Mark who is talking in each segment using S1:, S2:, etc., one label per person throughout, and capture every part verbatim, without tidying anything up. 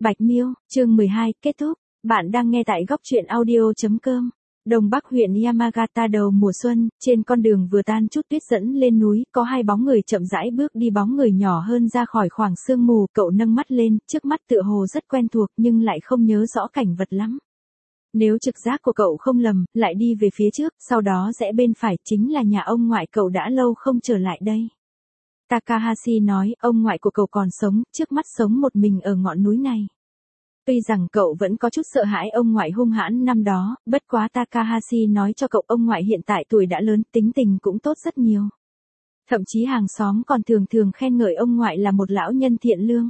S1: Bạch Miêu, chương mười hai, kết thúc. Bạn đang nghe tại góc truyện audio chấm com. Đông Bắc huyện Yamagata đầu mùa xuân, trên con đường vừa tan chút tuyết dẫn lên núi, có hai bóng người chậm rãi bước đi, bóng người nhỏ hơn ra khỏi khoảng sương mù, cậu nâng mắt lên, trước mắt tựa hồ rất quen thuộc nhưng lại không nhớ rõ cảnh vật lắm. Nếu trực giác của cậu không lầm, lại đi về phía trước, sau đó rẽ bên phải, chính là nhà ông ngoại cậu đã lâu không trở lại đây. Takahashi nói, ông ngoại của cậu còn sống, trước mắt sống một mình ở ngọn núi này. Tuy rằng cậu vẫn có chút sợ hãi ông ngoại hung hãn năm đó, bất quá Takahashi nói cho cậu ông ngoại hiện tại tuổi đã lớn, tính tình cũng tốt rất nhiều. Thậm chí hàng xóm còn thường thường khen ngợi ông ngoại là một lão nhân thiện lương.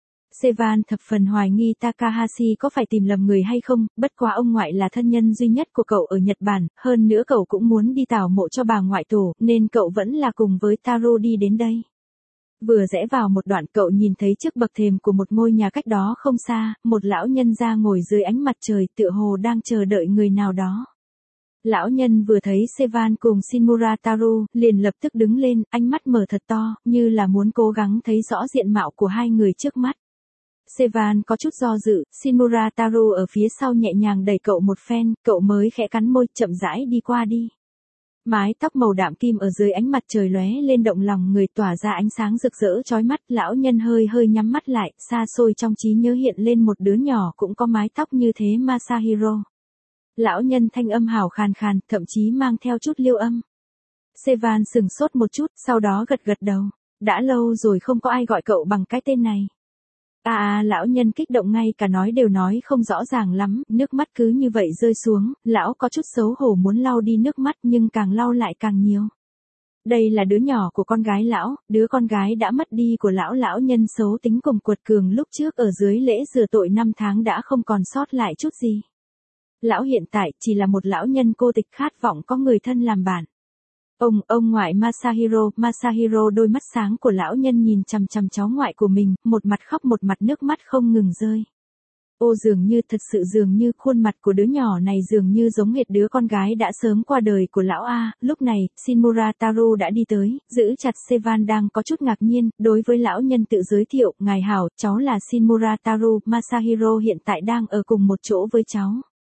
S1: Sevan thập phần hoài nghi Takahashi có phải tìm lầm người hay không, bất quá ông ngoại là thân nhân duy nhất của cậu ở Nhật Bản, hơn nữa cậu cũng muốn đi tảo mộ cho bà ngoại tổ, nên cậu vẫn là cùng với Taro đi đến đây. Vừa rẽ vào một đoạn cậu nhìn thấy trước bậc thềm của một ngôi nhà cách đó không xa, một lão nhân ra ngồi dưới ánh mặt trời tựa hồ đang chờ đợi người nào đó. Lão nhân vừa thấy Sevan cùng Shinmura Taro, liền lập tức đứng lên, ánh mắt mở thật to, như là muốn cố gắng thấy rõ diện mạo của hai người trước mắt. Sevan có chút do dự, Shinmura Taro ở phía sau nhẹ nhàng đẩy cậu một phen, cậu mới khẽ cắn môi, chậm rãi đi qua đi. Mái tóc màu đạm kim ở dưới ánh mặt trời lóe lên động lòng người, tỏa ra ánh sáng rực rỡ chói mắt, lão nhân hơi hơi nhắm mắt lại, xa xôi trong trí nhớ hiện lên một đứa nhỏ cũng có mái tóc như thế, Masahiro. Lão nhân thanh âm hào khàn khàn, thậm chí mang theo chút liêu âm. Sevan sừng sốt một chút, sau đó gật gật đầu. Đã lâu rồi không có ai gọi cậu bằng cái tên này. À à, lão nhân kích động ngay cả nói đều nói không rõ ràng lắm, nước mắt cứ như vậy rơi xuống, lão có chút xấu hổ muốn lau đi nước mắt nhưng càng lau lại càng nhiều. Đây là đứa nhỏ của con gái lão, đứa con gái đã mất đi của lão. Lão nhân xấu tính cùng quật cường lúc trước ở dưới lễ rửa tội năm tháng đã không còn sót lại chút gì. Lão hiện tại chỉ là một lão nhân cô tịch khát vọng có người thân làm bạn. Ông, ông ngoại Masahiro, Masahiro đôi mắt sáng của lão nhân nhìn chằm chằm cháu ngoại của mình, một mặt khóc một mặt nước mắt không ngừng rơi. Ô dường như, thật sự dường như khuôn mặt của đứa nhỏ này dường như giống hệt đứa con gái đã sớm qua đời của lão A. Lúc này, Shinmura Taro đã đi tới, giữ chặt Sevan đang có chút ngạc nhiên, đối với lão nhân tự giới thiệu, ngài hảo, cháu là Shinmura Taro, Masahiro hiện tại đang ở cùng một chỗ với cháu.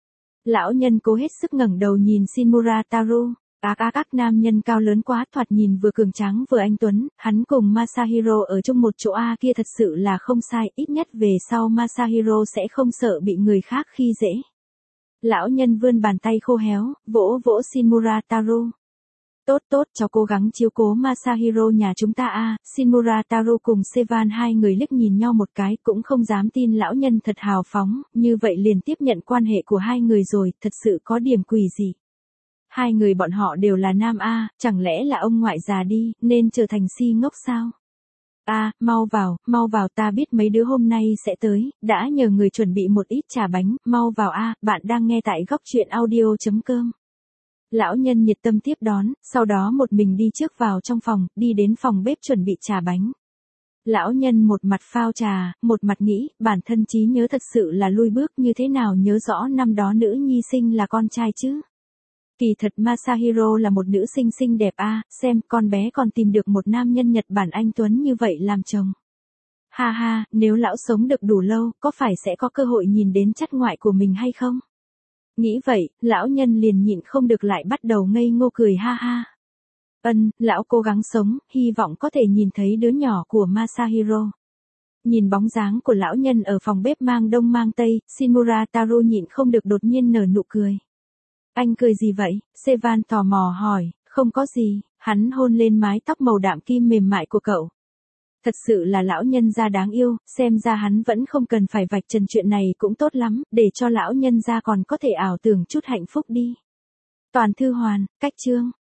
S1: Lão nhân cố hết sức ngẩng đầu nhìn Shinmura Taro. Ác ác ác, nam nhân cao lớn quá, thoạt nhìn vừa cường tráng vừa anh tuấn, hắn cùng Masahiro ở chung một chỗ A kia thật sự là không sai, ít nhất về sau Masahiro sẽ không sợ bị người khác khi dễ. Lão nhân vươn bàn tay khô héo, vỗ vỗ Shinmura Taro. Tốt tốt, cháu cố gắng chiếu cố Masahiro nhà chúng ta A. Shinmura Taro cùng Sevan hai người liếc nhìn nhau một cái, cũng không dám tin lão nhân thật hào phóng, như vậy liền tiếp nhận quan hệ của hai người rồi, thật sự có điểm quỷ gì. Hai người bọn họ đều là nam A, chẳng lẽ là ông ngoại già đi, nên trở thành si ngốc sao? A, mau vào, mau vào, ta biết mấy đứa hôm nay sẽ tới, đã nhờ người chuẩn bị một ít trà bánh, mau vào A, bạn đang nghe tại góc truyện audio chấm com. Lão nhân nhiệt tâm tiếp đón, sau đó một mình đi trước vào trong phòng, đi đến phòng bếp chuẩn bị trà bánh. Lão nhân một mặt phao trà, một mặt nghĩ, bản thân trí nhớ thật sự là lui bước, như thế nào nhớ rõ năm đó nữ nhi sinh là con trai chứ? Kỳ thật Masahiro là một nữ sinh xinh đẹp A, xem con bé còn tìm được một nam nhân Nhật Bản anh tuấn như vậy làm chồng. Ha ha, nếu lão sống được đủ lâu, có phải sẽ có cơ hội nhìn đến chất ngoại của mình hay không? Nghĩ vậy, lão nhân liền nhịn không được lại bắt đầu ngây ngô cười ha ha. Ân, lão cố gắng sống, hy vọng có thể nhìn thấy đứa nhỏ của Masahiro. Nhìn bóng dáng của lão nhân ở phòng bếp mang đông mang tây, Shinmura Taro nhịn không được đột nhiên nở nụ cười. Anh cười gì vậy? Sevan tò mò hỏi. Không có gì, hắn hôn lên mái tóc màu đạm kim mềm mại của cậu. Thật sự là lão nhân gia đáng yêu, xem ra hắn vẫn không cần phải vạch trần chuyện này cũng tốt lắm, để cho lão nhân gia còn có thể ảo tưởng chút hạnh phúc đi. Toàn thư hoàn, cách chương.